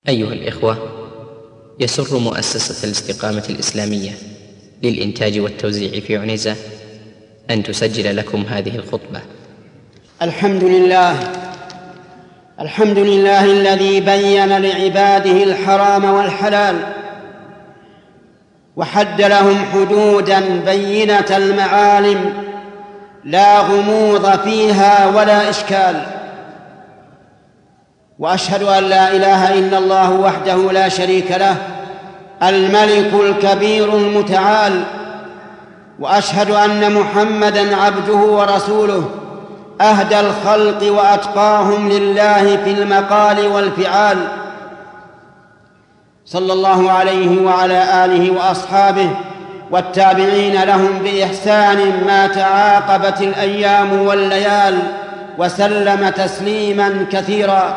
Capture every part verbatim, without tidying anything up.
أيها الإخوة، يسر مؤسسة الاستقامة الإسلامية للإنتاج والتوزيع في عنيزة أن تسجل لكم هذه الخطبة. الحمد لله الحمد لله الذي بين لعباده الحرام والحلال وحد لهم حدودا بينة المعالم لا غموض فيها ولا إشكال، وأشهد أن لا إله إلا الله وحده لا شريك له الملك الكبير المتعال، وأشهد أن محمدًا عبده ورسوله أهدى الخلق وأتقاهم لله في المقال والفعال، صلى الله عليه وعلى آله وأصحابه والتابعين لهم بإحسان ما تعاقبت الأيام والليال وسلم تسليماً كثيراً.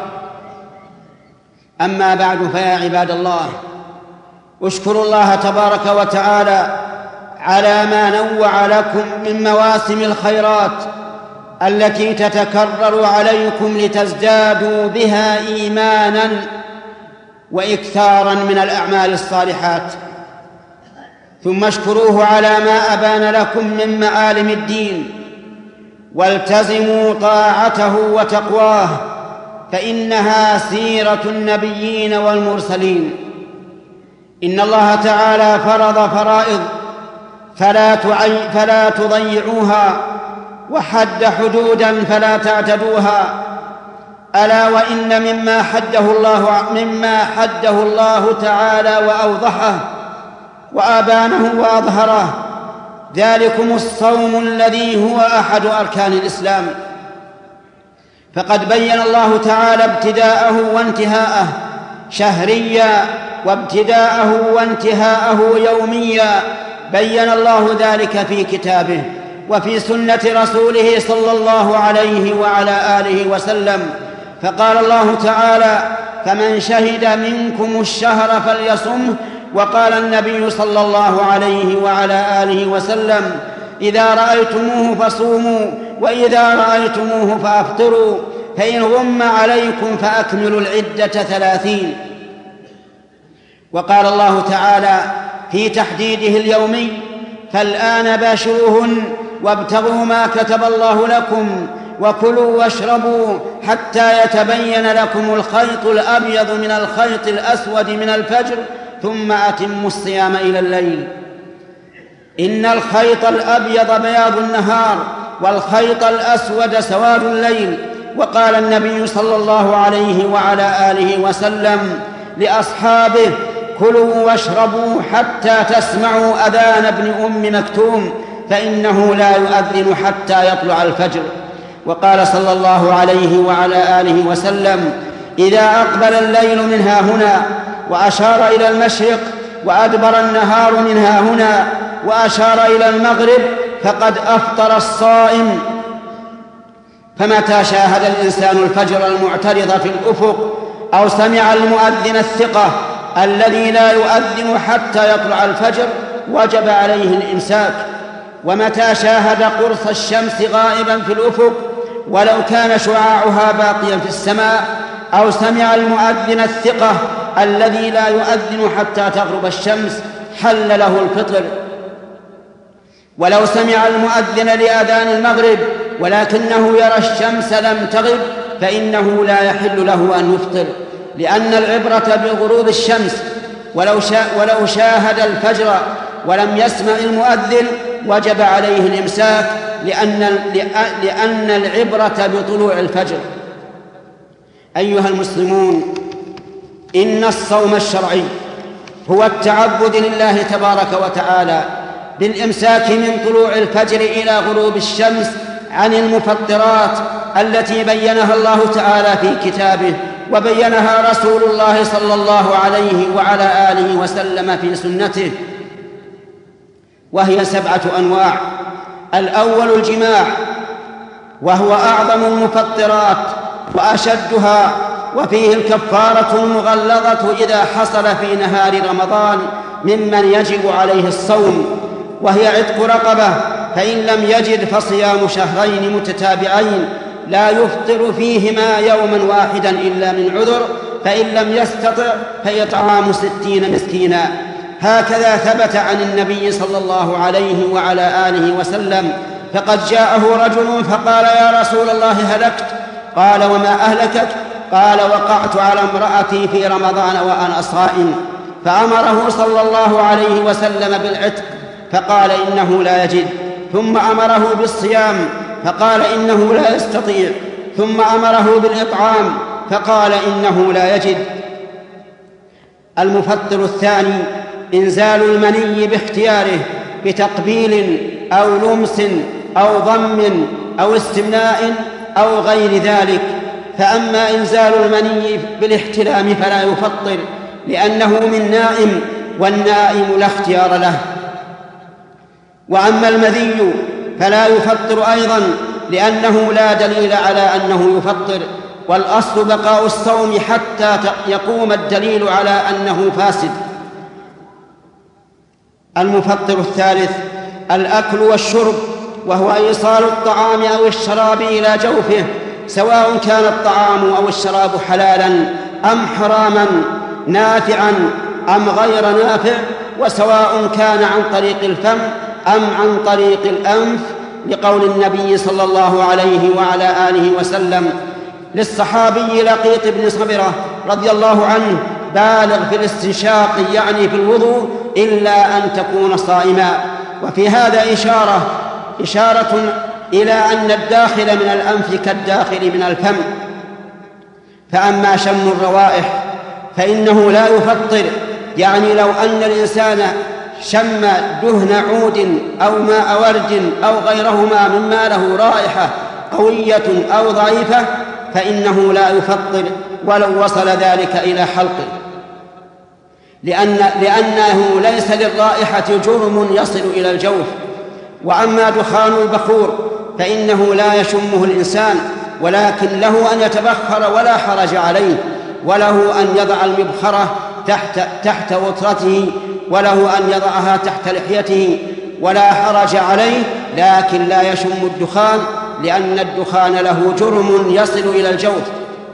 أما بعد، فيا عباد الله، اشكروا الله تبارك وتعالى على ما نوع لكم من مواسم الخيرات التي تتكرر عليكم لتزدادوا بها إيماناً وإكثاراً من الأعمال الصالحات، ثم اشكروه على ما أبان لكم من معالم الدين، والتزموا طاعته وتقواه، فإنها سيرة النبيين والمرسلين. إن الله تعالى فرض فرائض فلا, فلا تضيعوها، وحد حدوداً فلا تعتدوها. ألا وإن مما حده الله مما حده الله تعالى وأوضحه وأبانه وأظهره ذلكم الصوم الذي هو أحد أركان الإسلام، فقد بين الله تعالى ابتداءه وانتهاءه شهريا وابتداءه وانتهاءه يوميا، بين الله ذلك في كتابه وفي سنة رسوله صلى الله عليه وعلى آله وسلم. فقال الله تعالى: فمن شهد منكم الشهر فليصمه. وقال النبي صلى الله عليه وعلى آله وسلم: إذا رأيتموه فصوموا، وإذا رأيتموه فأفطروا، فإن غم عليكم فأكملوا العدة ثلاثين. وقال الله تعالى في تحديده اليومي: فالآن باشروهن وابتغوا ما كتب الله لكم وكلوا واشربوا حتى يتبين لكم الخيط الأبيض من الخيط الأسود من الفجر ثم أتموا الصيام إلى الليل. إن الخيط الأبيض بياض النهار والخيط الأسود سواد الليل. وقال النبي صلى الله عليه وعلى آله وسلم لأصحابه: كلوا واشربوا حتى تسمعوا أذان ابن أم مكتوم، فإنه لا يؤذن حتى يطلع الفجر. وقال صلى الله عليه وعلى آله وسلم: إذا أقبل الليل من ها هنا وأشار إلى المشرق وأدبر النهار من ها هنا وأشار إلى المغرب فقد أفطر الصائم. فمتى شاهد الإنسان الفجر المعترض في الأفق أو سمع المؤذن الثقة الذي لا يؤذن حتى يطلع الفجر وجب عليه الإمساك. ومتى شاهد قرص الشمس غائبا في الأفق ولو كان شعاعها باقيا في السماء أو سمع المؤذن الثقة الذي لا يؤذن حتى تغرب الشمس حل له الفطر. ولو سمع المؤذن لأذان المغرب ولكنه يرى الشمس لم تغب فإنه لا يحل له أن يفطر، لأن العبرة بغروب الشمس. ولو, شا ولو شاهد الفجر ولم يسمع المؤذن وجب عليه الإمساك، لأن, لأن العبرة بطلوع الفجر. أيها المسلمون، إن الصوم الشرعي هو التعبد لله تبارك وتعالى بالإمساك من طلوع الفجر إلى غروب الشمس عن المفطرات التي بينها الله تعالى في كتابه وبينها رسول الله صلى الله عليه وعلى آله وسلم في سنته، وهي سبعة أنواع. الأول الجماع، وهو أعظم المفطرات وأشدها، وفيه الكفارة المغلظة إذا حصل في نهار رمضان ممن يجب عليه الصوم، وهي عتق رقبة، فإن لم يجد فصيام شهرين متتابعين لا يفطر فيهما يوما واحدا إلا من عذر، فإن لم يستطع فإطعام ستين مسكينا. هكذا ثبت عن النبي صلى الله عليه وعلى آله وسلم. فقد جاءه رجل فقال: يا رسول الله هلكت. قال: وما أهلكك؟ قال: وقعت على امرأتي في رمضان وأنا صائم. فأمره صلى الله عليه وسلم بالعتق، فقال: إنه لا يجد. ثم أمره بالصيام، فقال: إنه لا يستطيع. ثم أمره بالإطعام، فقال: إنه لا يجد. المفطر الثاني إنزال المني باختياره بتقبيل أو لمس أو ضم أو استمناء أو غير ذلك. فأما إنزال المني بالاحتلام فلا يفطر، لأنه من نائم، والنائم لا اختيار له. وأما المذي فلا يفطر أيضا، لأنه لا دليل على أنه يفطر، والأصل بقاء الصوم حتى يقوم الدليل على أنه فاسد. المفطر الثالث الأكل والشرب، وهو إيصال الطعام أو الشراب إلى جوفه، سواء كان الطعام أو الشراب حلالا أم حراما، نافعا أم غير نافع، وسواء كان عن طريق الفم أم عن طريق الأنف، لقول النبي صلى الله عليه وعلى آله وسلم للصحابي لقيط بن صبرة رضي الله عنه: بالغ في الاستنشاق، يعني في الوضوء، إلا أن تكون صائما. وفي هذا إشارة إشارة إلى أن الداخل من الأنف كالداخل من الفم. فأما شم الروائح فإنه لا يفطر، يعني لو أن الإنسان شم دهن عود أو ماء ورد أو غيرهما مما له رائحة قوية أو ضعيفة فإنه لا يفطر ولو وصل ذلك إلى حلقه، لأن لأنه ليس للرائحة جرم يصل إلى الجوف. وأما دخان البخور فإنه لا يشمه الإنسان، ولكن له أن يتبخر ولا حرج عليه، وله أن يضع المبخرة تحت, تحت وطرته، وله أن يضعها تحت لحيته ولا حرج عليه، لكن لا يشم الدخان، لأن الدخان له جرم يصل إلى الجوف.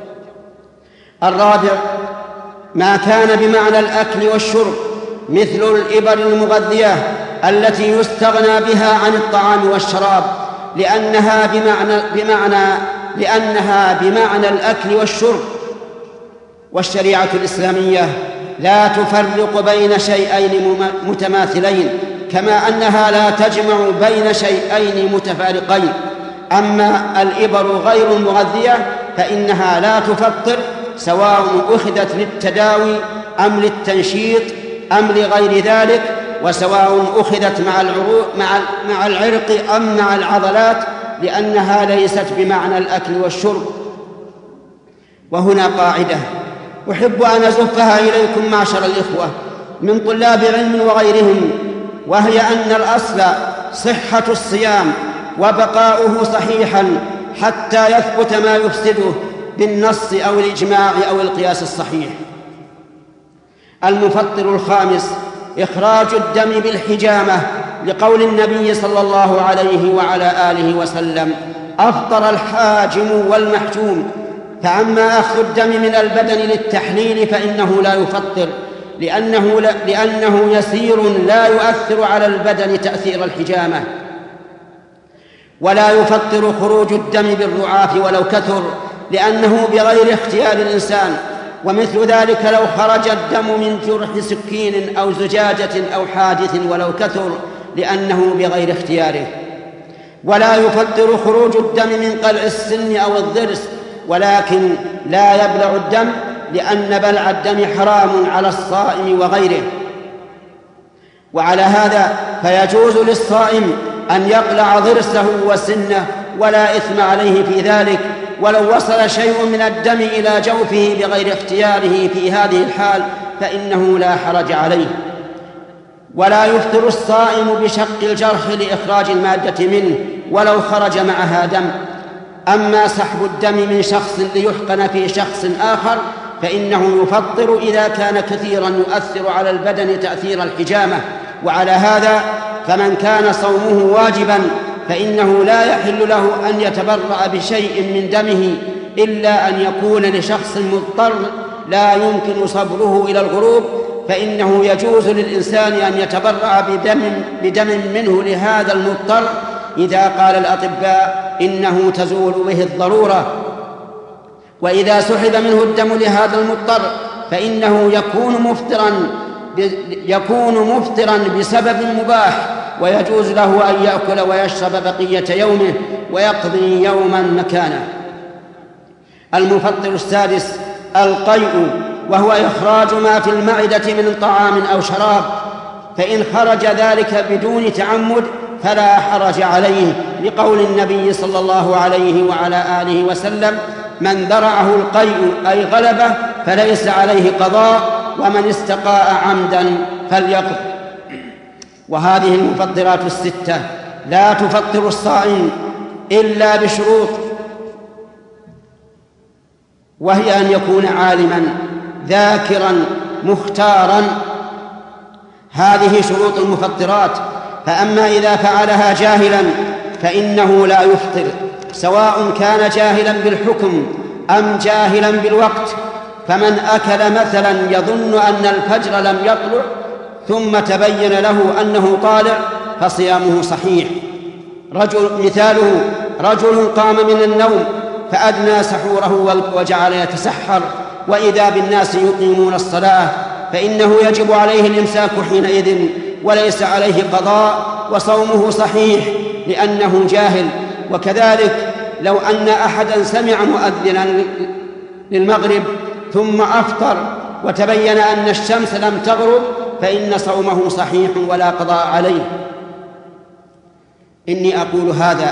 الرابع ما كان بمعنى الأكل والشرب، مثل الإبر المغذية التي يستغنى بها عن الطعام والشراب، لأنها بمعنى, بمعنى لأنها بمعنى الأكل والشرب. والشريعة الإسلامية لا تفرق بين شيئين متماثلين، كما أنها لا تجمع بين شيئين متفارقين. أما الإبر غير المغذية فإنها لا تفطر، سواء أخذت للتداوي أم للتنشيط أم لغير ذلك، وسواء أخذت مع العروق مع مع العرق أم مع العضلات، لأنها ليست بمعنى الأكل والشرب. وهنا قاعدة أحب أن أزفها إليكم معشر الإخوة من طلاب علم وغيرهم، وهي أن الأصل صحة الصيام وبقاؤه صحيحا حتى يثبت ما يفسده بالنص أو الإجماع أو القياس الصحيح. المفطر الخامس إخراج الدم بالحجامة، لقول النبي صلى الله عليه وعلى آله وسلم: أفطر الحاجم والمحجوم. فأما أخذ الدم من البدن للتحليل فإنه لا يفطر، لأنه, لأنه يسير لا يؤثر على البدن تأثير الحجامة. ولا يفطر خروج الدم بالرعاف ولو كثر، لأنه بغير اختيار الإنسان، ومثل ذلك لو خرج الدم من جرح سكين أو زجاجة أو حادث ولو كثر، لأنه بغير اختياره. ولا يفطر خروج الدم من قلع السن أو الضرس، ولكن لا يبلع الدم، لأن بلع الدم حرام على الصائم وغيره. وعلى هذا فيجوز للصائم أن يقلع ضرسه وسنه ولا إثم عليه في ذلك، ولو وصل شيء من الدم إلى جوفه بغير اختياره في هذه الحال فإنه لا حرج عليه. ولا يفطر الصائم بشق الجرح لإخراج المادة منه ولو خرج معها دم. أما سحب الدم من شخص ليحقن في شخص آخر فإنه يفطر إذا كان كثيرا يؤثر على البدن تأثير الحجامة. وعلى هذا فمن كان صومه واجبا فإنه لا يحل له أن يتبرأ بشيء من دمه إلا أن يكون لشخص مضطر لا يمكن صبره إلى الغروب، فإنه يجوز للإنسان أن يتبرأ بدم, بدم منه لهذا المضطر إذا قال الأطباء إنه تزول به الضرورة. وإذا سحب منه الدم لهذا المضطر فإنه يكون مفطرا يكون مفطرا بسبب مباح، ويجوز له أن يأكل ويشرب بقية يومه ويقضي يوما مكانه. المفطر السادس القيء، وهو إخراج ما في المعدة من طعام أو شراب، فإن خرج ذلك بدون تعمد فلا حرج عليه، لقول النبي صلى الله عليه وعلى آله وسلم: من ذرعه القيء أي غلبه فليس عليه قضاء، ومن استقاء عمدا فليقض. وهذه المفطرات الستة لا تفطر الصائم إلا بشروط، وهي أن يكون عالما ذاكرا مختارا. هذه شروط المفطرات. فأما إذا فعلها جاهلا فإنه لا يفطر، سواء كان جاهلا بالحكم أم جاهلا بالوقت. فمن أكل مثلا يظن أن الفجر لم يطلع ثم تبين له أنه طالع فصيامه صحيح. رجل مثاله رجل قام من النوم فأدنى سحوره وجعل يتسحر وإذا بالناس يقيمون الصلاة، فإنه يجب عليه الإمساك حينئذ وليس عليه قضاء، وصومه صحيح لأنه جاهل. وكذلك لو أن أحدا سمع مؤذنا للمغرب ثم أفطر وتبين أن الشمس لم تغرب فإن صومه صحيح ولا قضاء عليه. إني أقول هذا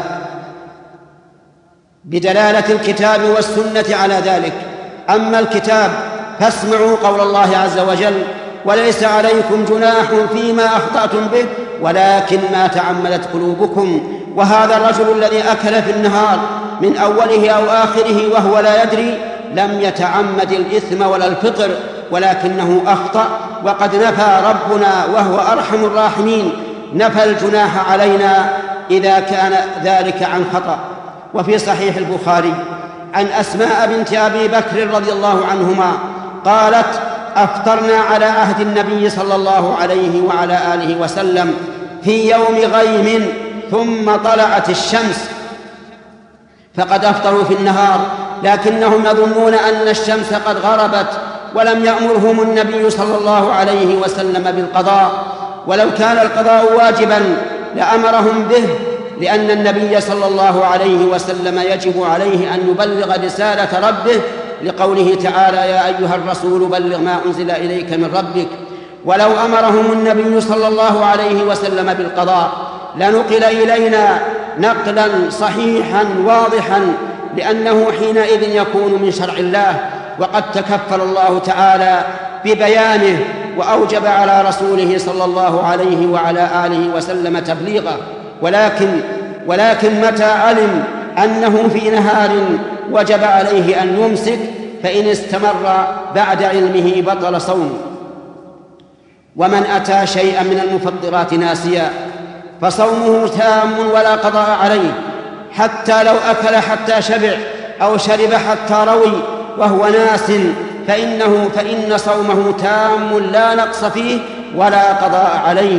بدلالة الكتاب والسنة على ذلك. أما الكتاب فاسمعوا قول الله عز وجل: وليس عليكم جناح فيما أخطأتم به ولكن ما تعمدت قلوبكم. وهذا الرجل الذي أكل في النهار من أوله أو آخره وهو لا يدري لم يتعمد الإثم ولا الفطر، ولكنه أخطأ. وقد نفى ربنا وهو أرحم الراحمين نفى الجناح علينا إذا كان ذلك عن خطأ. وفي صحيح البخاري عن أسماء بنت أبي بكر رضي الله عنهما قالت: أفطرنا على عهد النبي صلى الله عليه وعلى آله وسلم في يوم غيم ثم طلعت الشمس، فقد أفطروا في النهار لكنهم يظنون أن الشمس قد غربت، ولم يأمرهم النبي صلى الله عليه وسلم بالقضاء، ولو كان القضاء واجبا لأمرهم به، لأن النبي صلى الله عليه وسلم يجب عليه أن يبلغ رسالة ربه، لقوله تعالى: يا أيها الرسول بلغ ما أنزل إليك من ربك. ولو أمرهم النبي صلى الله عليه وسلم بالقضاء لنقل إلينا نقلا صحيحا واضحا، لأنه حينئذ يكون من شرع الله، وقد تكفل الله تعالى ببيانه وأوجب على رسوله صلى الله عليه وعلى آله وسلم تبليغه. ولكن ولكن متى علم أنه في نهار وجب عليه أن يمسك، فإن استمر بعد علمه بطل صومه. ومن أتى شيئا من المفطرات ناسيا فصومه تام ولا قضاء عليه، حتى لو أكل حتى شبع أو شرب حتى روي وهو ناس، فإنه فإن صومه تام لا نقص فيه ولا قضاء عليه.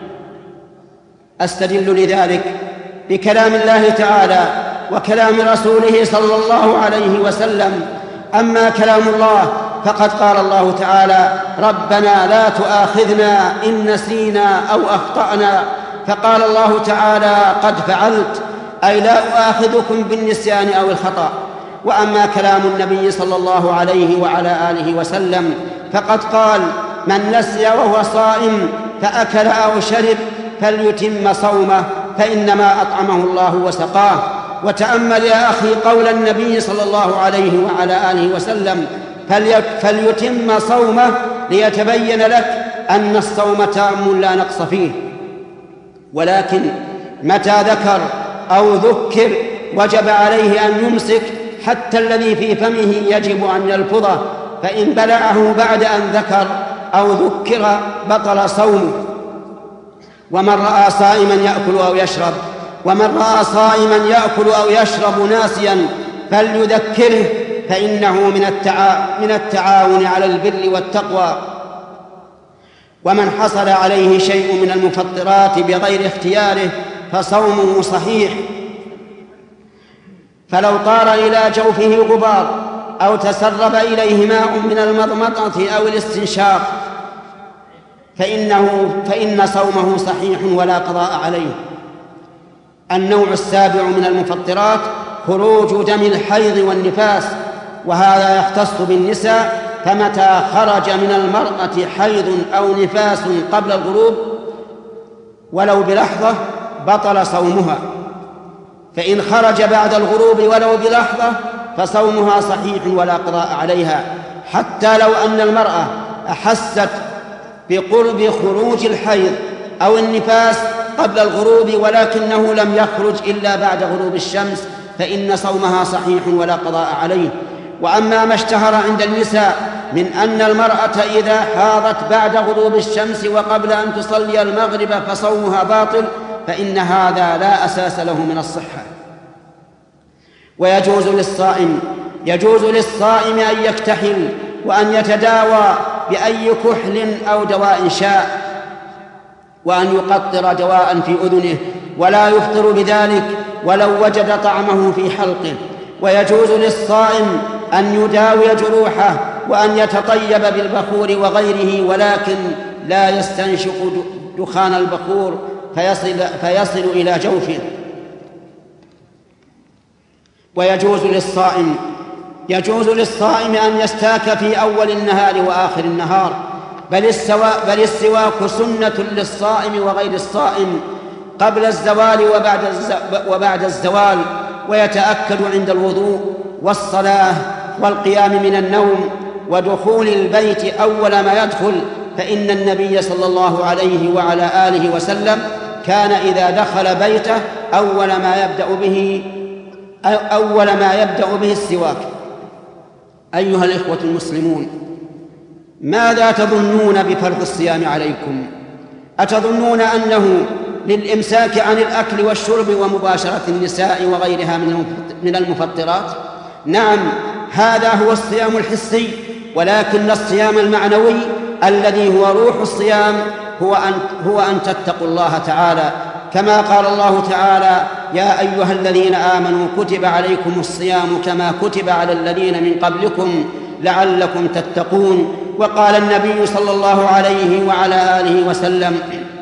أستدل لذلك بكلام الله تعالى وكلام رسوله صلى الله عليه وسلم. أما كلام الله فقد قال الله تعالى: ربنا لا تؤاخذنا إن نسينا أو أخطأنا، فقال الله تعالى: قد فعلت، أي لا أؤاخذكم بالنسيان أو الخطأ. وأما كلام النبي صلى الله عليه وعلى آله وسلم فقد قال: من نسي وهو صائم فأكل أو شرب فليتم صومه فإنما أطعمه الله وسقاه. وتأمل يا أخي قول النبي صلى الله عليه وعلى آله وسلم: فليتم صومه، ليتبين لك أن الصوم تام لا نقص فيه. ولكن متى ذكر أو ذكر وجب عليه أن يمسك، حتى الذي في فمه يجب أن يلفظه، فإن بلعه بعد أن ذكر أو ذكر بطل صومه. ومن رأى صائما يأكل أو يشرب ومن رأى صائما يأكل أو يشرب ناسيا فليذكره، فإنه من التعا... من التعاون على البر والتقوى. ومن حصل عليه شيء من المفطرات بغير اختياره فصومه صحيح، فلو طار إلى جوفه غبار أو تسرب إليه ماء من المضمضة أو الاستنشاق فإنه فإن صومه صحيح ولا قضاء عليه. النوع السابع من المفطرات خروج دم الحيض والنفاس، وهذا يختص بالنساء، فمتى خرج من المرأة حيض أو نفاس قبل الغروب ولو بلحظة بطل صومها، فإن خرج بعد الغروب ولو بلحظة فصومها صحيح ولا قضاء عليها، حتى لو أن المرأة أحست بقرب خروج الحيض أو النفاس قبل الغروب ولكنه لم يخرج إلا بعد غروب الشمس فإن صومها صحيح ولا قضاء عليه. وأما ما اشتهر عند النساء من أن المرأة إذا حاضت بعد غروب الشمس وقبل أن تصلي المغرب فصومها باطل، فإن هذا لا أساس له من الصحة. ويجوز للصائم يجوز للصائم أن يكتحل وأن يتداوى بأي كحل أو دواء شاء، وأن يقطر دواء في أذنه ولا يفطر بذلك ولو وجد طعمه في حلقه. ويجوز للصائم أن يداوي جروحه وأن يتطيب بالبخور وغيره، ولكن لا يستنشق دخان البخور فيصل, فيصل إلى جوفه. ويجوز للصائم يجوز للصائم أن يستاك في أول النهار وآخر النهار، بل, بل السواك سنة للصائم وغير الصائم قبل الزوال وبعد, وبعد الزوال، ويتأكد عند الوضوء والصلاة والقيام من النوم ودخول البيت أول ما يدخل، فإن النبي صلى الله عليه وعلى آله وسلم كان إذا دخل بيته أول ما يبدأ به أول ما يبدأ به السواك. أيها الإخوة المسلمون، ماذا تظنون بفرض الصيام عليكم؟ أتظنون أنه للإمساك عن الأكل والشرب ومباشرة النساء وغيرها من المفطرات؟ نعم، هذا هو الصيام الحسي، ولكن الصيام المعنوي الذي هو روح الصيام هو أن, هو أن تتقوا الله تعالى، كما قال الله تعالى: يا أيها الذين آمنوا كتب عليكم الصيام كما كتب على الذين من قبلكم لعلكم تتقون. وقال النبي صلى الله عليه وعلى آله وسلم: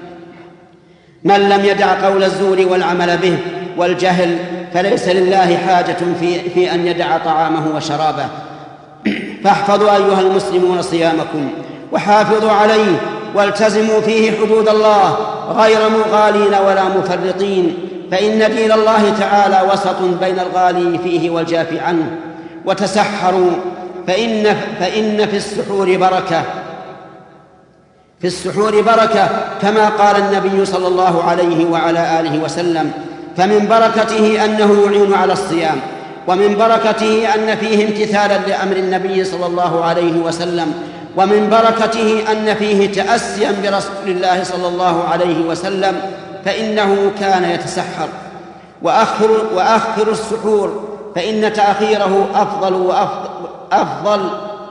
من لم يدع قول الزور والعمل به والجهل فليس لله حاجة في, في أن يدع طعامه وشرابه. فاحفظوا أيها المسلمون صيامكم وحافظوا عليه، والتزموا فيه حدود الله غير مغالين ولا مفرطين، فإن دين الله تعالى وسط بين الغالي فيه والجاف عنه. وتسحروا فإن, فإن في السحور بركة في السحور بركة كما قال النبي صلى الله عليه وعلى آله وسلم: فمن بركته أنه يعين على الصيام، ومن بركته أن فيه امتثالا لأمر النبي صلى الله عليه وسلم، ومن بركته أن فيه تأسيا برسول الله صلى الله عليه وسلم، فإنه كان يتسحر. وأخر, وأخر السحور فإن تأخيره أفضل وأفضل, أفضل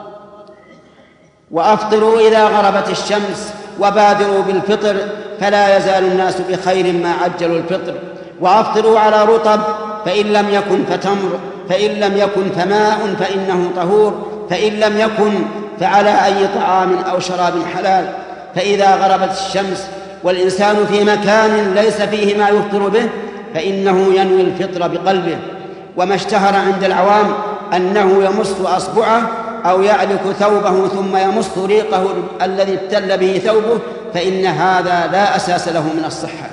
وأفطروا إذا غربت الشمس وبادروا بالفطر، فلا يزال الناس بخير ما عجلوا الفطر. وأفطروا على رطب، فإن لم يكن فتمر، فإن لم يكن فماء فإنه طهور، فإن لم يكن فعلى أي طعام أو شراب حلال. فإذا غربت الشمس والإنسان في مكان ليس فيه ما يفطر به فإنه ينوي الفطر بقلبه. وما اشتهر عند العوام أنه يمص أصبعه أو يعلق ثوبه ثم يمص ريقه الذي ابتل به ثوبه، فإن هذا لا أساس له من الصحة.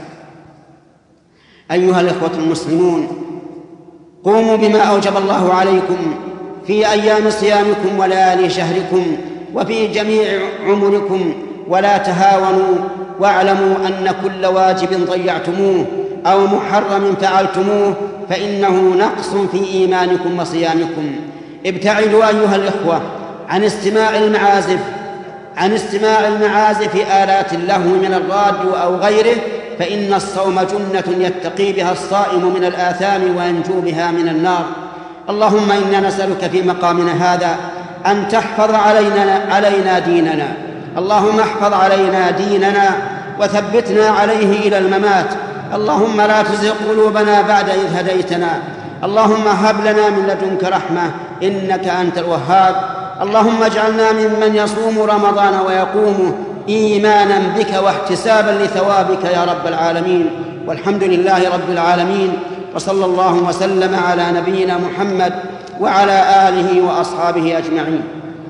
أيها الإخوة المسلمون، قوموا بما أوجب الله عليكم في أيام صيامكم وليالي شهركم وفي جميع عمركم، ولا تهاونوا، واعلموا أن كل واجب ضيعتموه أو محرم فعلتموه فإنه نقص في إيمانكم وصيامكم. ابتعدوا أيها الإخوة عن استماع المعازف عن استماع المعازف آلات اللهو من الراديو أو غيره، فإن الصوم جنة يتقي بها الصائم من الآثام وينجو بها من النار. اللهم إنا نسألك في مقامنا هذا أن تحفظ علينا, علينا ديننا. اللهم احفظ علينا ديننا وثبتنا عليه إلى الممات. اللهم لا تزغ قلوبنا بعد إذ هديتنا. اللهم هب لنا من لدنك رحمة إنك أنت الوهاب. اللهم اجعلنا ممن يصوم رمضان ويقومه إيمانا بك واحتسابا لثوابك يا رب العالمين. والحمد لله رب العالمين، وصلى الله وسلم على نبينا محمد وعلى آله وأصحابه أجمعين.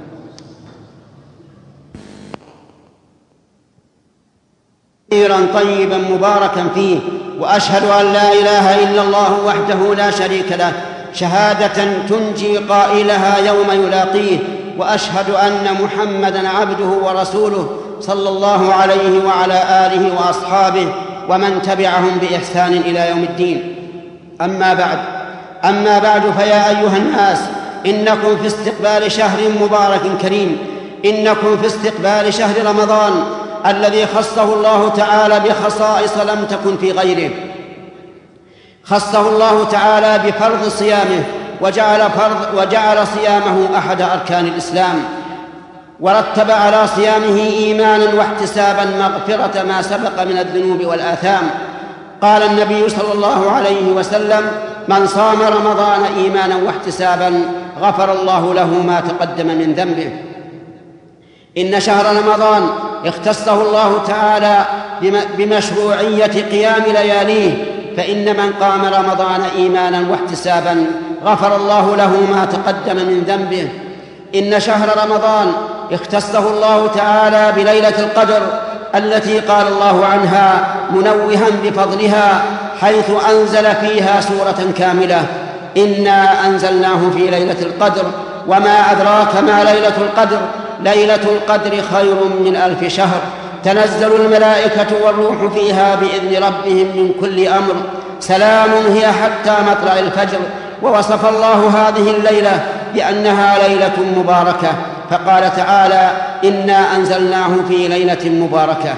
كثيرا طيبا مباركا فيه، وأشهد أن لا إله إلا الله وحده لا شريك له شهادة تنجي قائلها يوم يلاقيه، وأشهد أن محمدًا عبده ورسوله صلى الله عليه وعلى آله وأصحابه ومن تبعهم بإحسان إلى يوم الدين. أما بعد أما بعد فيا أيها الناس، إنكم في استقبال شهر مبارك كريم، إنكم في استقبال شهر رمضان الذي خصه الله تعالى بخصائص لم تكن في غيره. خصه الله تعالى بفرض صيامه، وجعل, فرض وجعل صيامه أحد أركان الإسلام، ورتب على صيامه إيمانا واحتسابا مغفرة ما سبق من الذنوب والآثام. قال النبي صلى الله عليه وسلم: من صام رمضان إيمانا واحتسابا غفر الله له ما تقدم من ذنبه. إن شهر رمضان اختصه الله تعالى بمشروعية قيام لياليه، فإن من قام رمضان إيمانا واحتسابا غفر الله له ما تقدم من ذنبه. إن شهر رمضان اختصه الله تعالى بليلة القدر التي قال الله عنها منوها بفضلها حيث أنزل فيها سورة كاملة: إنا أنزلناه في ليلة القدر وما أدراك ما ليلة القدر ليلة القدر خير من ألف شهر تنزل الملائكة والروح فيها بإذن ربهم من كل أمر سلام هي حتى مطلع الفجر. ووصف الله هذه الليلة بأنها ليلة مباركة، فقال تعالى: إنا أنزلناه في ليلة مباركة.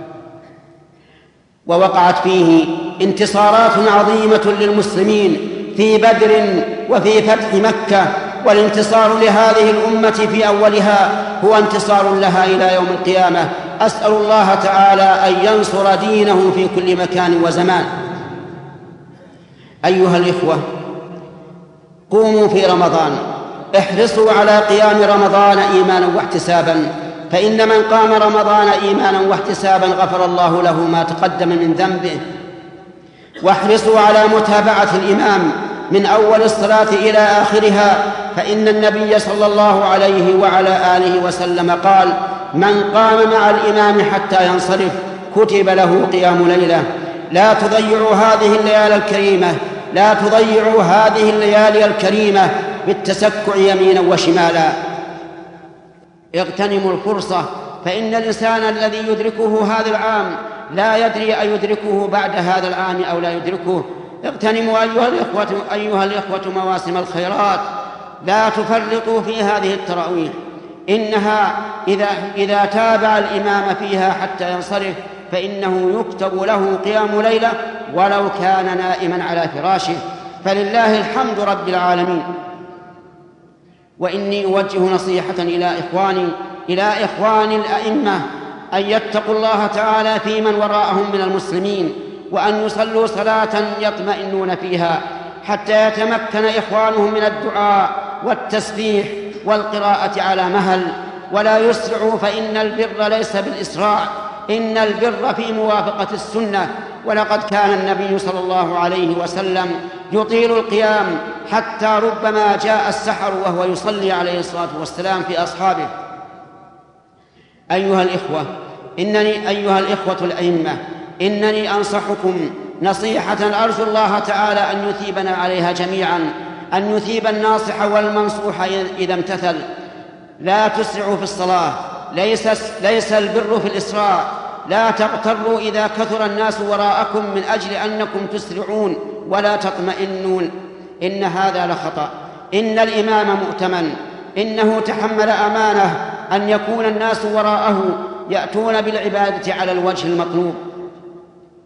ووقعت فيه انتصارات عظيمة للمسلمين في بدر وفي فتح مكة، والانتصار لهذه الأمة في أولها هو انتصار لها إلى يوم القيامة. أسأل الله تعالى أن ينصر دينه في كل مكان وزمان. أيها الإخوة، قوموا في رمضان، احرصوا على قيام رمضان إيمانا واحتسابا، فإن من قام رمضان إيمانا واحتسابا غفر الله له ما تقدم من ذنبه. واحرصوا على متابعة الإمام من أول الصلاة إلى آخرها، فإن النبي صلى الله عليه وعلى آله وسلم قال: من قام مع الإمام حتى ينصرف كتب له قيام ليلة. لا تضيعوا هذه الليالي الكريمة لا تضيعوا هذه الليالي الكريمة بالتسكع يمينا وشمالا. اغتنموا الفرصة، فإن الإنسان الذي يدركه هذا العام لا يدري أيدركه بعد هذا العام أو لا يدركه. اغتنموا أيها الإخوة, أيها الإخوة مواسم الخيرات، لا تفرطوا في هذه التراويح، إنها إذا, إذا تابع الإمام فيها حتى ينصرف فإنه يكتب له قيام ليلة ولو كان نائما على فراشه، فلله الحمد رب العالمين. وإني أوجه نصيحة إلى إخواني إلى إخواني الأئمة أن يتقوا الله تعالى في من وراءهم من المسلمين، وأن يصلوا صلاة يطمئنون فيها حتى يتمكن إخوانهم من الدعاء والتسبيح والقراءة على مهل، ولا يسرعوا، فإن البر ليس بالإسراع، إن البر في موافقة السنة. ولقد كان النبي صلى الله عليه وسلم يطيل القيام حتى ربما جاء السحر وهو يصلي عليه الصلاة والسلام في أصحابه. أيها الإخوة إنني أيها الإخوة الأئمة إنني أنصحكم نصيحة أرجو الله تعالى أن يثيبنا عليها جميعا، أن يثيب الناصح والمنصوح إذا امتثل. لا تسرعوا في الصلاة، ليس, ليس البر في الإسراع. لا تغتروا إذا كثر الناس وراءكم من أجل أنكم تسرعون ولا تطمئنون، إن هذا لخطأ. إن الإمام مؤتمن، إنه تحمل أمانة أن يكون الناس وراءه يأتون بالعبادة على الوجه المطلوب.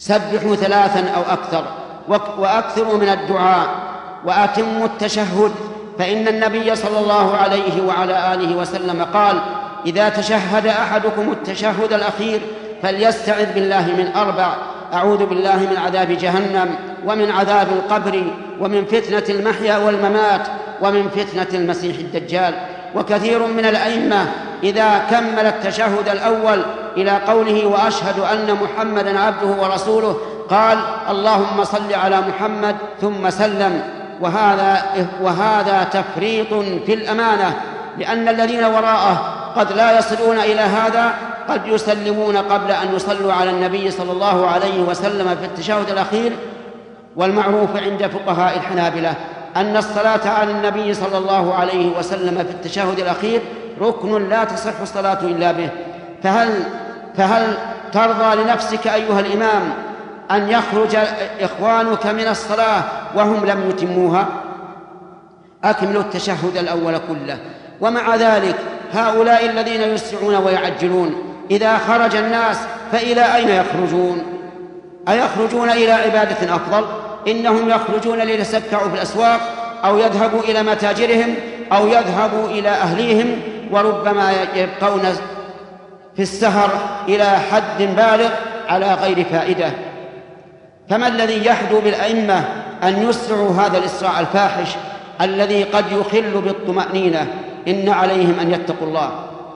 سبحوا ثلاثا أو أكثر وأكثروا من الدعاء وأتموا التشهد، فإن النبي صلى الله عليه وعلى آله وسلم قال: إذا تشهد أحدكم التشهد الأخير فليستعذ بالله من أربع: أعوذ بالله من عذاب جهنم ومن عذاب القبر ومن فتنة المحيا والممات ومن فتنة المسيح الدجال. وكثير من الأئمة إذا كمل التشهد الأول إلى قوله: وأشهد أن محمدًا عبده ورسوله، قال: اللهم صل على محمد ثم سلم. وهذا, وهذا تفريط في الأمانة، لأن الذين وراءه قد لا يصلون إلى هذا، قد يسلمون قبل أن يصلوا على النبي صلى الله عليه وسلم في التشهد الأخير. والمعروف عند فقهاء الحنابلة أن الصلاة على النبي صلى الله عليه وسلم في التشهد الأخير ركن لا تصح الصلاة إلا به. فهل, فهل ترضى لنفسك أيها الإمام أن يخرج إخوانك من الصلاة وهم لم يتموها؟ أكملوا التشهد الأول كله. ومع ذلك هؤلاء الذين يسرعون ويعجلون إذا خرج الناس فإلى أين يخرجون؟ أيخرجون إلى عبادة أفضل؟ إنهم يخرجون ليتسكعوا في الأسواق أو يذهبوا إلى متاجرهم أو يذهبوا إلى أهليهم، وربما يبقون في السهر إلى حد بالغ على غير فائدة. فما الذي يحدو بالأئمة أن يسرعوا هذا الإسراع الفاحش الذي قد يخل بالطمأنينة؟ إن عليهم أن يتقوا الله.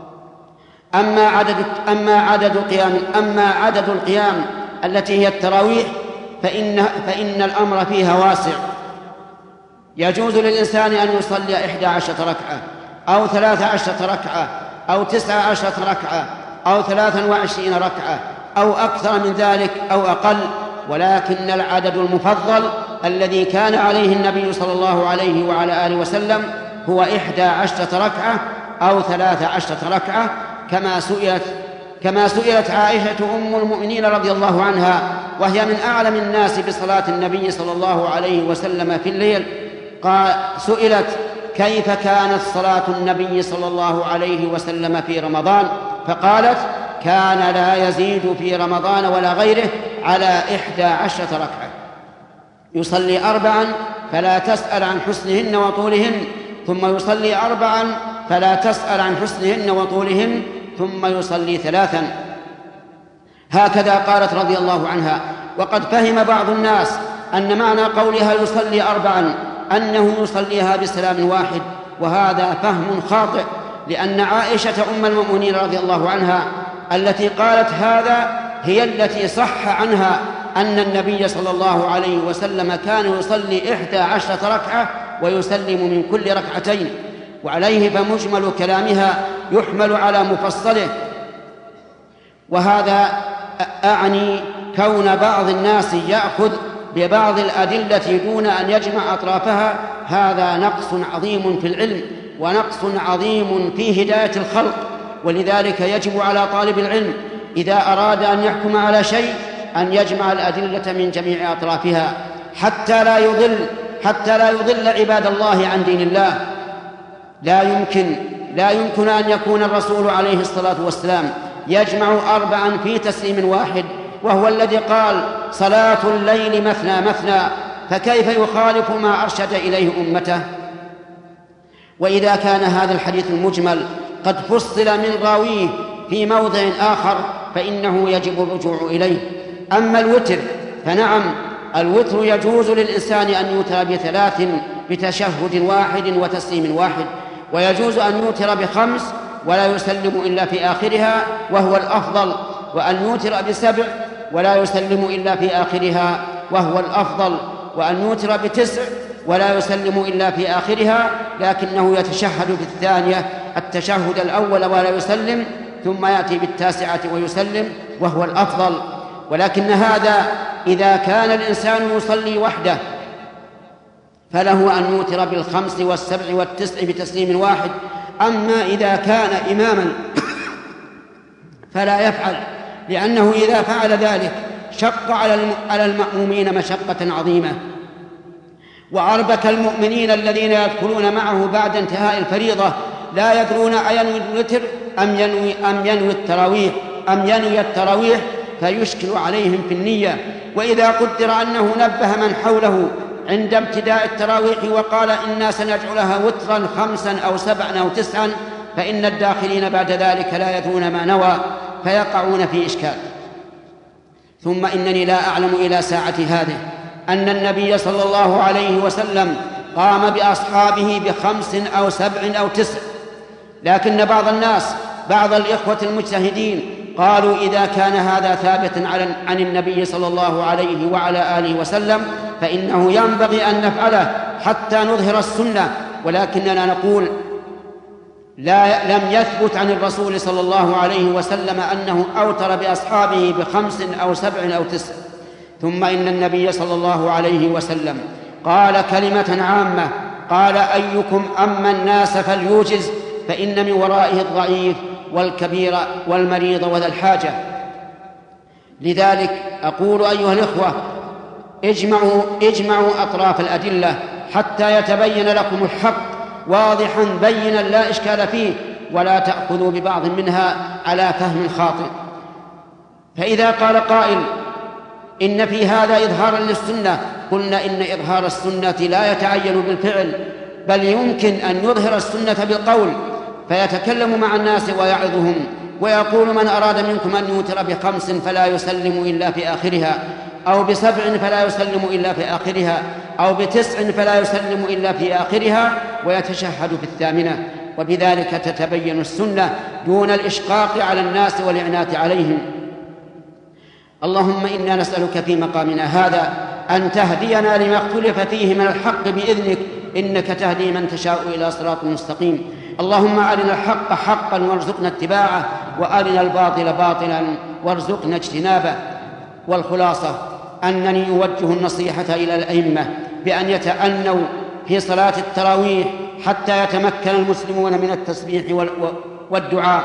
أما عدد أما عدد القيام أما عدد القيام التي هي التراويح فإن فإن الأمر فيها واسع. يجوز للإنسان أن يصلي إحدى عشرة ركعة أو ثلاث عشرة ركعة أو تسع عشرة ركعة أو ثلاثا وعشرين ركعة أو أكثر من ذلك أو أقل، ولكن العدد المفضل الذي كان عليه النبي صلى الله عليه وعلى آله وسلم هو إحدى عشرة ركعة أو ثلاث عشرة ركعة، كما سئلت كما سئلت عائشة أم المؤمنين رضي الله عنها، وهي من أعلم الناس بصلاة النبي صلى الله عليه وسلم في الليل، قال سئلت: كيف كانت صلاة النبي صلى الله عليه وسلم في رمضان؟ فقالت: كان لا يزيد في رمضان ولا غيره على إحدى عشرة ركعة، يصلي أربعا فلا تسأل عن حسنهن وطولهن، ثم يصلي أربعا فلا تسأل عن حسنهن وطولهن، ثم يصلي ثلاثا. هكذا قالت رضي الله عنها. وقد فهم بعض الناس أن معنى قولها يصلي أربعا أنه يصليها بسلام واحد، وهذا فهم خاطئ، لأن عائشة أم المؤمنين رضي الله عنها التي قالت هذا هي التي صح عنها أن النبي صلى الله عليه وسلم كان يصلي إحدى عشرة ركعة ويسلم من كل ركعتين، وعليه فمجمل كلامها يحمل على مفصله. وهذا أعني كون بعض الناس يأخذ ببعض الأدلة دون أن يجمع أطرافها، هذا نقص عظيم في العلم ونقص عظيم في هداية الخلق. ولذلك يجب على طالب العلم إذا أراد أن يحكم على شيء أن يجمع الأدلة من جميع أطرافها حتى لا يضل حتى لا يضل عباد الله عن دين الله. لا يمكن لا يمكن أن يكون الرسول عليه الصلاة والسلام يجمع أربعا في تسليم واحد، وهو الذي قال: صلاة الليل مثنى مثنى، فكيف يخالف ما أرشد إليه أمته؟ وإذا كان هذا الحديث المجمل قد فصل من راويه في موضع آخر فإنه يجب الرجوع إليه. أما الوتر فنعم، الوتر يجوز للإنسان أن يوتر بثلاث بتشهد واحد وتسليم واحد، ويجوز أن يوتر بخمس ولا يسلم إلا في آخرها وهو الأفضل، وأن يوتر بسبع ولا يسلم إلا في آخرها وهو الأفضل، وأن يوتر بتسع ولا يسلم إلا في آخرها، لكنه يتشهد في الثانية التشهد الأول ولا يسلم، ثم يأتي بالتاسعة ويسلم وهو الأفضل. ولكن هذا إذا كان الإنسان يصلي وحده فله أن يوتر بالخمس والسبع والتسع بتسليم واحد. أما إذا كان إماما فلا يفعل، لأنه إذا فعل ذلك شق على المأمومين مشقة عظيمة، وأربك المؤمنين الذين يدخلون معه بعد انتهاء الفريضة لا يدرون أينوي الوتر أم ينوي, أم ينوي التراويح أم ينوي التراويح فيشكل عليهم في النية. وإذا قدر أنه نبه من حوله عند ابتداء التراويح وقال إنا سنجعلها وترا خمسا أو سبعا أو تسعا، فإن الداخلين بعد ذلك لا يدرون ما نوى فيقعون في إشكال. ثم إنني لا أعلم إلى ساعة هذه أن النبي صلى الله عليه وسلم قام بأصحابه بخمس أو سبع أو تسع، لكن بعض الناس بعض الإخوة المجتهدين قالوا إذا كان هذا ثابتا عن النبي صلى الله عليه وعلى آله وسلم فإنه ينبغي أن نفعله حتى نظهر السنة، ولكننا نقول لا لم يثبت عن الرسول صلى الله عليه وسلم أنه أوتر بأصحابه بخمس أو سبع أو تسع. ثم إن النبي صلى الله عليه وسلم قال كلمة عامة، قال أيكم أما الناس فليوجز، فإن من ورائه الضعيف والكبير والمريض وذا الحاجة. لذلك أقول أيها الإخوة اجمعوا, اجمعوا أطراف الأدلة حتى يتبين لكم الحق واضحا بينا لا إشكال فيه، ولا تأخذوا ببعض منها على فهم خاطئ. فإذا قال قائل إن في هذا إظهارا للسنة، قلنا إن إظهار السنة لا يتعين بالفعل، بل يمكن أن يظهر السنة بالقول فيتكلم مع الناس ويعظهم ويقول من أراد منكم أن يوتر بخمس فلا يسلم إلا في آخرها، أو بسبع فلا يسلم إلا في آخرها، أو بتسع فلا يسلم إلا في آخرها، ويتشهد في الثامنة. وبذلك تتبين السنة دون الإشقاق على الناس والإعنات عليهم. اللهم إنا نسألك في مقامنا هذا أن تهدينا لما اختلف فيه من الحق بإذنك، إنك تهدي من تشاء إلى صراط مستقيم. اللهم أرنا الحق حقا وارزقنا اتباعه، وأرنا الباطل باطلا وارزقنا اجتنابه. والخلاصة أنني أوجه النصيحة إلى الأئمة بأن يتأنوا في صلاة التراويح حتى يتمكن المسلمون من التسبيح والدعاء،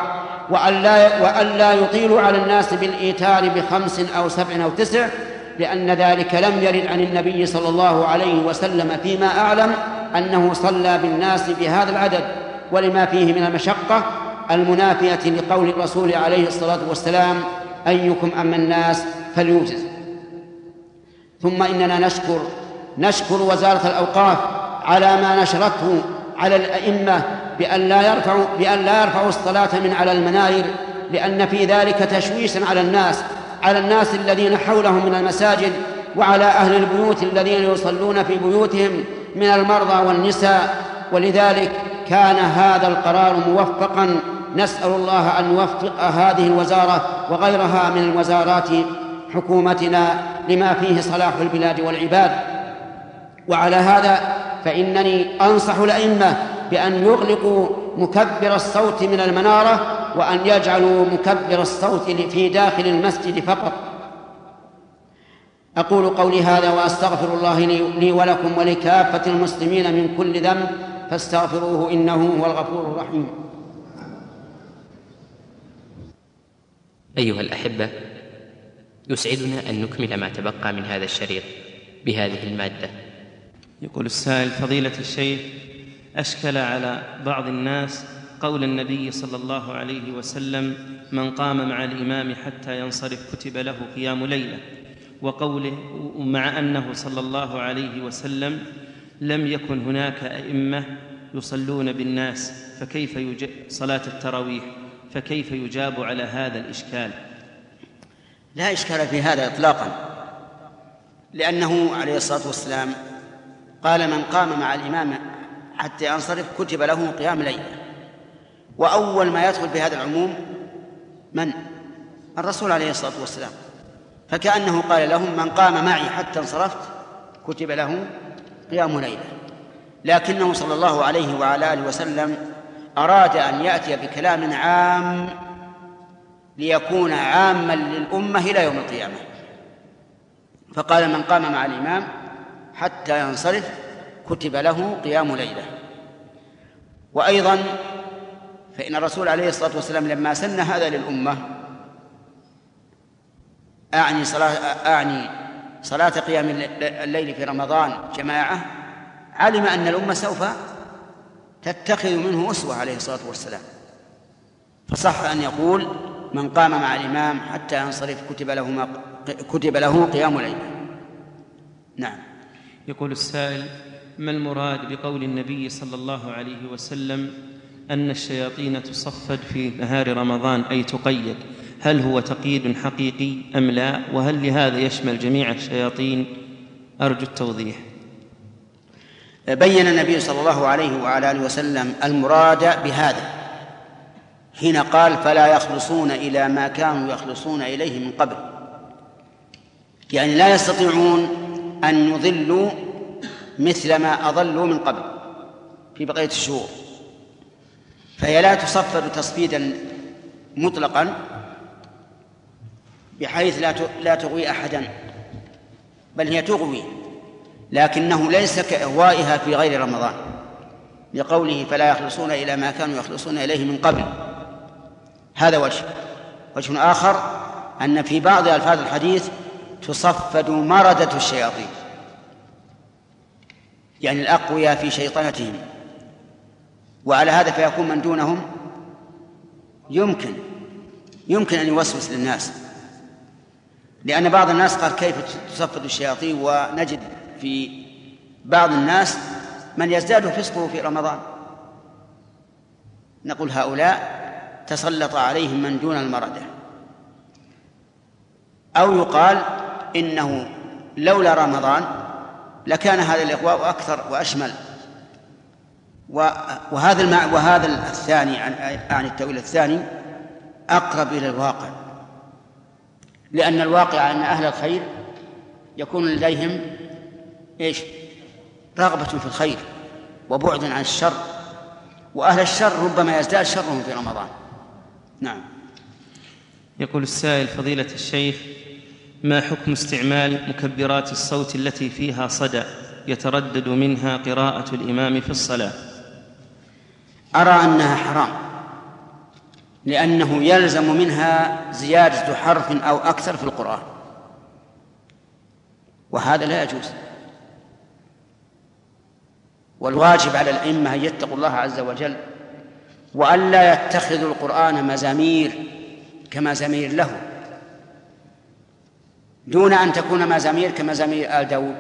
وألا يطيلوا على الناس بالإيتار بخمس أو سبع أو تسع، لأن ذلك لم يرد عن النبي صلى الله عليه وسلم فيما أعلم أنه صلى بالناس بهذا العدد، ولما فيه من المشقة المنافية لقول الرسول عليه الصلاة والسلام أيكم أما الناس فليوجز. ثم إننا نشكر نشكر وزارة الأوقاف على ما نشرته على الأئمة بأن لا يرفعوا بأن لا يرفعوا الصلاة من على المناير، لأن في ذلك تشويشا على الناس على الناس الذين حولهم من المساجد، وعلى أهل البيوت الذين يصلون في بيوتهم من المرضى والنساء. ولذلك كان هذا القرار موفقا، نسأل الله أن يوفق هذه الوزارة وغيرها من الوزارات حكومتنا لما فيه صلاح البلاد والعباد. وعلى هذا فإنني أنصح الأئمة بأن يغلقوا مكبر الصوت من المنارة، وأن يجعلوا مكبر الصوت في داخل المسجد فقط. أقول قولي هذا وأستغفر الله لي ولكم ولكافة المسلمين من كل ذنب، فاستغفروه إنه هو الغفور الرحيم. أيها الأحبة، يسعدنا أن نكمل ما تبقى من هذا الشريط بهذه المادة. يقول السائل: فضيلة الشيخ، أشكل على بعض الناس قول النبي صلى الله عليه وسلم: من قام مع الإمام حتى ينصرف كتب له قيام ليلة، وقوله مع أنه صلى الله عليه وسلم لم يكن هناك أئمة يصلون بالناس فكيف يج... صلاة التراويح، فكيف يجاب على هذا الإشكال؟ لا إشكال في هذا إطلاقا، لأنه عليه الصلاة والسلام قال: من قام مع الإمام حتى ينصرف كتب له قيام ليلة. وأول ما يدخل في هذا العموم من؟ الرسول عليه الصلاة والسلام، فكأنه قال لهم: من قام معي حتى انصرفت كتب له قيام ليلة. لكنه صلى الله عليه وعلى آله وسلم أراد أن يأتي بكلام عام ليكون عاما للأمة إلى يوم القيامة، فقال: من قام مع الإمام حتى ينصرف كتب له قيام ليلة. وأيضا فإن الرسول عليه الصلاة والسلام لما سن هذا للأمة، أعني صلاة, أعني صلاة قيام الليل في رمضان جماعة، علم أن الأمة سوف تتخذ منه أسوة عليه الصلاة والسلام، فصح أن يقول: من قام مع الإمام حتى ينصرف كتب له, ما كتب له قيام الليل. نعم. يقول السائل: ما المراد بقول النبي صلى الله عليه وسلم أن الشياطين تصفد في نهار رمضان، أي تقيد؟ هل هو تقييد حقيقي أم لا؟ وهل لهذا يشمل جميع الشياطين؟ أرجو التوضيح. بين النبي صلى الله عليه وعلى آله وسلم المراد بهذا حين قال: فلا يخلصون إلى ما كانوا يخلصون إليه من قبل، يعني لا يستطيعون أن يضلوا مثل ما أضلوا من قبل في بقية الشهور، فهي لا تصفد تصفيدا مطلقا بحيث لا تغوي أحدا، بل هي تغوي، لكنه ليس كإغوائها في غير رمضان، لقوله: فلا يخلصون إلى ما كانوا يخلصون إليه من قبل. هذا وجه. وجه آخر أن في بعض ألفاظ الحديث تصفد مردة الشياطين، يعني الأقوياء في شيطنتهم، وعلى هذا فيكون من دونهم يمكن يمكن أن يوسوس للناس، لأن بعض الناس قال: كيف تصفد الشياطين؟ ونجد في بعض الناس من يزداد فسقه في رمضان. نقول: هؤلاء تسلط عليهم من دون المردة. أو يقال إنه لولا رمضان لكان هذا الإغواء أكثر وأشمل. وهذا المع... وهذا الثاني عن التأويل الثاني أقرب إلى الواقع، لأن الواقع أن أهل الخير يكون لديهم إيش؟ رغبة في الخير وبعد عن الشر، وأهل الشر ربما يزداد شرهم في رمضان. نعم. يقول السائل: فضيلة الشيخ، ما حكم استعمال مكبرات الصوت التي فيها صدى يتردد منها قراءة الإمام في الصلاة؟ أرى أنها حرام، لأنه يلزم منها زيادة حرف أو أكثر في القرآن، وهذا لا يجوز. والواجب على الأئمة أن يتقوا الله عز وجل، وأن لا يتخذوا القرآن مزامير كمزامير له، دون أن تكون مزامير كمزامير آل داود.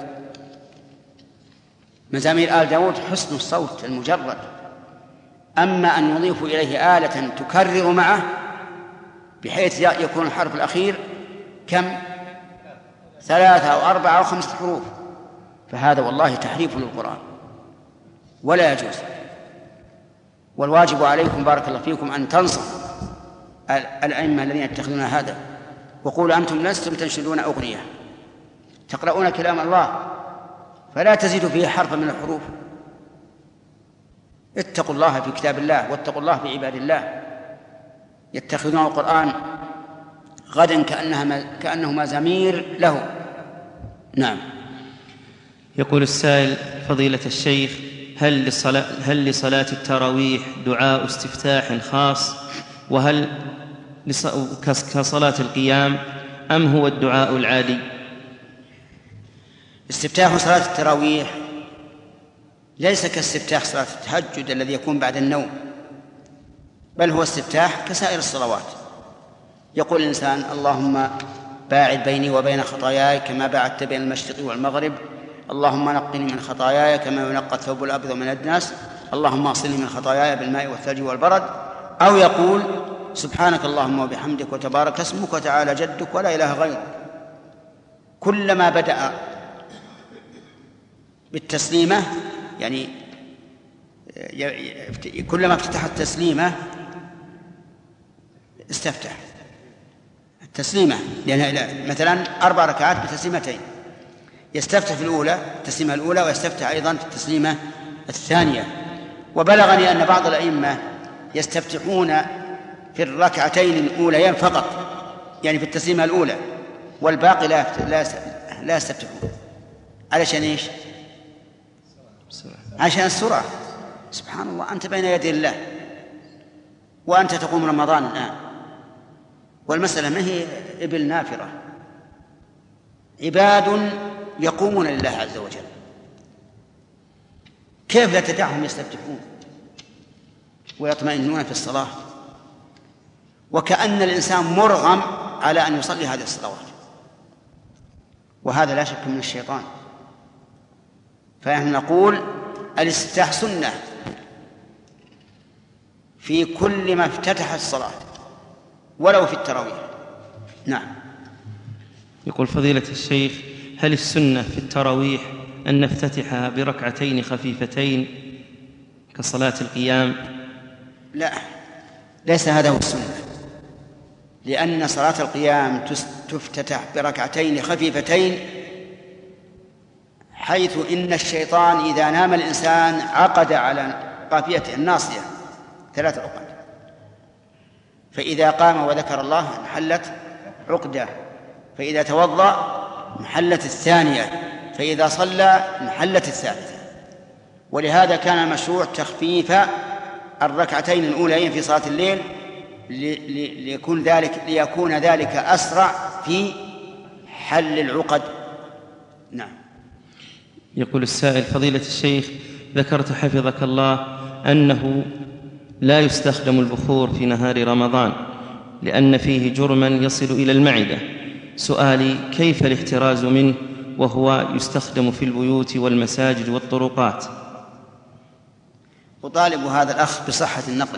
مزامير آل داود حسن الصوت المجرد، أما أن يضيف إليه آلة تكرر معه بحيث يكون الحرف الأخير كم؟ ثلاثة أو أربعة أو خمسة حروف، فهذا والله تحريف للقرآن ولا يجوز. والواجب عليكم بارك الله فيكم أن تنصحوا الأئمة الذين يتخذون هذا، وقولوا: أنتم لستم تنشدون أغنية، تقرؤون كلام الله فلا تزيدوا فيه حرفا من الحروف. اتقوا الله في كتاب الله، واتقوا الله في عباد الله، يتخذون القرآن غدا كأنها كأنه مزامير له. نعم. يقول السائل: فضيلة الشيخ، هل لصلاة, هل لصلاة التراويح دعاء استفتاح خاص، وهل كصلاة القيام أم هو الدعاء العادي؟ استفتاح صلاة التراويح ليس كاستفتاح صلاة التهجد الذي يكون بعد النوم، بل هو استفتاح كسائر الصلوات. يقول الإنسان: اللهم باعد بيني وبين خطاياي كما باعدت بين المشرق والمغرب، اللهم نقني من خطاياي كما ينقى الثوب الأبيض من الدنس، اللهم اغسلني من خطاياي بالماء والثلج والبرد. أو يقول: سبحانك اللهم وبحمدك وتبارك اسمك وتعالى جدك ولا إله غيرك. كلما بدأ بالتسليمة، يعني كلما افتتح التسليمة استفتح التسليمة، لأن مثلا أربع ركعات بتسليمتين، يستفتح في الأولى التسليمة الأولى ويستفتح أيضا في التسليمة الثانية. وبلغني أن بعض الأئمة يستفتحون في الركعتين الأوليين فقط، يعني في التسليمة الأولى، والباقي لا لا يستفتحون. علشان إيش؟ عشان السرعة. سبحان الله، أنت بين يدي الله وأنت تقوم رمضان الآن، والمسألة ما هي إبل نافرة، عباد يقومون لله عز وجل، كيف لا تدعهم يستفتحون ويطمئنون في الصلاة؟ وكأن الإنسان مرغم على أن يصلي هذه الصلوات، وهذا لا شك من الشيطان. فنحن نقول الاستفتاح سنة في كل ما افتتح الصلاة ولو في التراويح. نعم. يقول فضيلة الشيخ: هل السنة في التراويح أن نفتتحها بركعتين خفيفتين كصلاة القيام؟ لا، ليس هذا هو السنة، لأن صلاة القيام تفتتح بركعتين خفيفتين، حيث إن الشيطان إذا نام الإنسان عقد على قافيته الناصية ثلاث عقد، فإذا قام وذكر الله انحلت عقدة، فإذا توضأ انحلت الثانية، فإذا صلى انحلت الثالثة. ولهذا كان المشروع تخفيف الركعتين الأولين في صلاة الليل ليكون ذلك ليكون ذلك أسرع في حل العقد. نعم. يقول السائل: فضيلة الشيخ، ذكرت حفظك الله أنه لا يستخدم البخور في نهار رمضان لأن فيه جرما يصل إلى المعدة. سؤالي: كيف الاحتراز منه وهو يستخدم في البيوت والمساجد والطرقات؟ أطالب هذا الأخ بصحة النقل،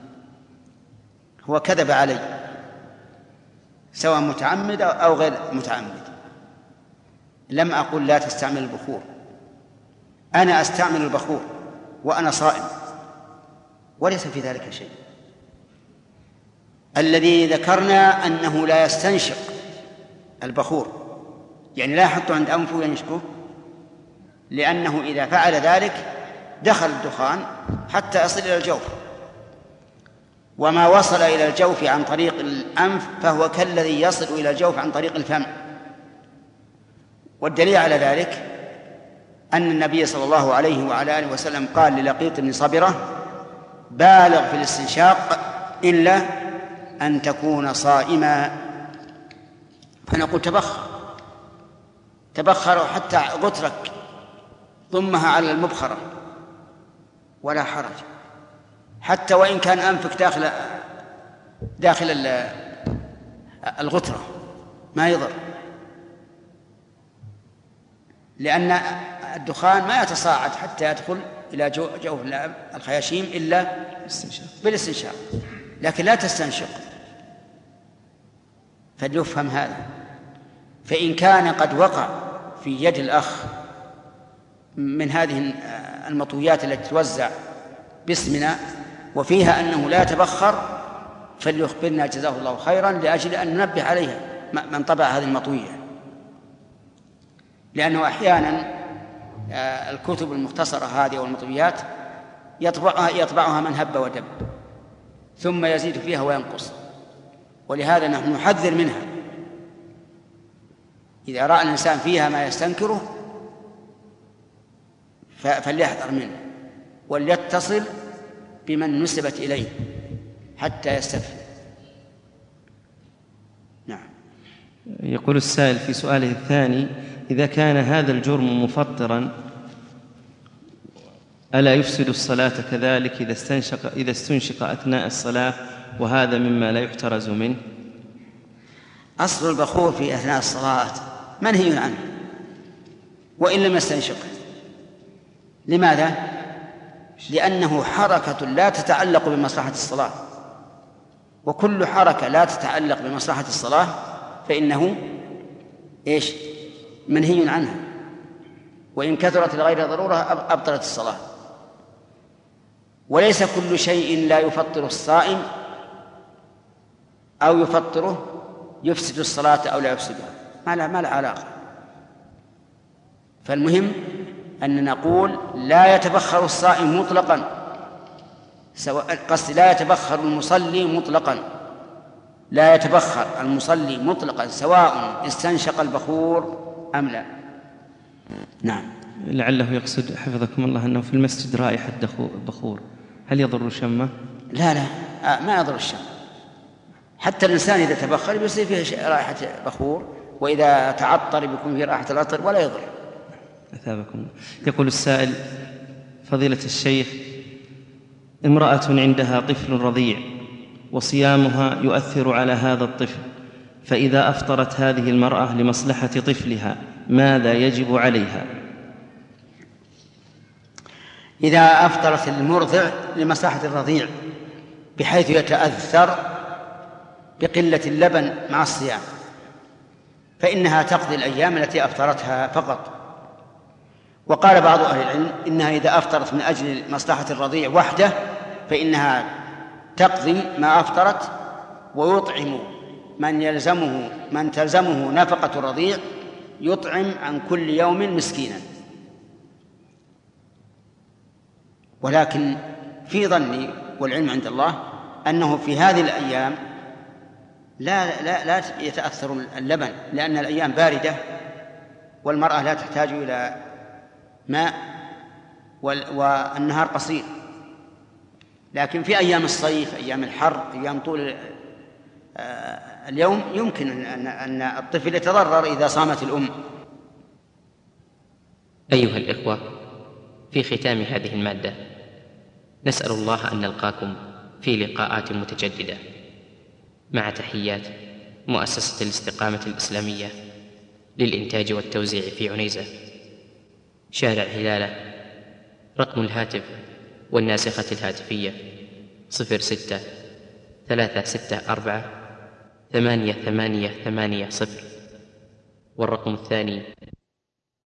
هو كذب علي سواء متعمد أو غير متعمد. لم أقل لا تستعمل البخور، أنا أستعمل البخور وأنا صائم وليس في ذلك شيء. الذي ذكرنا أنه لا يستنشق البخور، يعني لا يحطه عند أنفه وينشقه، لأنه إذا فعل ذلك دخل الدخان حتى يصل إلى الجوف، وما وصل إلى الجوف عن طريق الأنف فهو كالذي يصل إلى الجوف عن طريق الفم. والدليل على ذلك أن النبي صلى الله عليه وعلى آله وسلم قال للقيط بن صبرة: بالغ في الاستنشاق إلا أن تكون صائما. فنقول تبخر تبخر حتى غترك ضمها على المبخرة ولا حرج، حتى وإن كان أنفك داخل داخل الغترة ما يضر، لأن الدخان ما يتصاعد حتى يدخل إلى جوف الخياشيم إلا بالاستنشاق، لكن لا تستنشق. فليفهم هذا. فإن كان قد وقع في يد الأخ من هذه المطويات التي توزع باسمنا وفيها أنه لا يتبخر فليخبرنا جزاه الله خيرا، لأجل أن ننبه عليها من طبع هذه المطوية، لأنه أحيانا الكتب المختصرة هذه والمطويات يطبعها, يطبعها من هب ودب ثم يزيد فيها وينقص، ولهذا نحن نحذر منها. إذا رأى الإنسان فيها ما يستنكره فليحذر منه وليتصل بمن نسبت إليه حتى يستفهم. نعم. يقول السائل في سؤاله الثاني: إذا كان هذا الجرم مفطرا ألا يفسد الصلاة كذلك إذا استنشق, إذا استنشق أثناء الصلاة، وهذا مما لا يحترز منه؟ أصل البخور في أثناء الصلاة منهي عنه وإن لم يستنشق. لماذا؟ لأنه حركة لا تتعلق بمصلحة الصلاة، وكل حركة لا تتعلق بمصلحة الصلاة فإنه إيش؟ منهي عنها، وإن كثرت لغير ضرورة أبطلت الصلاة. وليس كل شيء لا يفطر الصائم أو يفطره يفسد الصلاة أو لا يفسدها، ما لا ما لا علاقة. فالمهم أن نقول لا يتبخر الصائم مطلقا، سواء قصد لا يتبخر المصلي مطلقا، لا يتبخر المصلي مطلقا سواء استنشق البخور أم لا. نعم. لعله يقصد حفظكم الله أنه في المسجد رائحة بخور، هل يضر شمه؟ لا لا آه ما يضر الشم، حتى الإنسان إذا تبخر بيصير فيه رائحة بخور، وإذا تعطر بيكون فيه رائحة العطر ولا يضر. أثابكم. يقول السائل: فضيلة الشيخ، امرأة عندها طفل رضيع وصيامها يؤثر على هذا الطفل، فإذا أفطرت هذه المرأة لمصلحة طفلها ماذا يجب عليها؟ إذا أفطرت المرضع لمصلحة الرضيع بحيث يتأثر بقلة اللبن مع الصيام فإنها تقضي الأيام التي أفطرتها فقط. وقال بعض أهل العلم إنها إذا أفطرت من أجل مصلحة الرضيع وحده فإنها تقضي ما أفطرت ويطعم من يلزمه من تلزمه نفقة الرضيع، يطعم عن كل يوم مسكينا. ولكن في ظني والعلم عند الله أنه في هذه الأيام لا, لا, لا يتأثر اللبن، لأن الأيام باردة والمرأة لا تحتاج إلى ماء والنهار قصير. لكن في أيام الصيف، أيام الحر، أيام طول اليوم يمكن أن الطفل يتضرر إذا صامت الأم. أيها الإخوة، في ختام هذه المادة نسأل الله أن نلقاكم في لقاءات متجددة، مع تحيات مؤسسة الاستقامة الإسلامية للإنتاج والتوزيع في عنيزة، شارع هلالة. رقم الهاتف والناسخة الهاتفية صفر ستة ثلاثة ستة أربعة ثمانية ثمانية ثمانية صفر، والرقم الثاني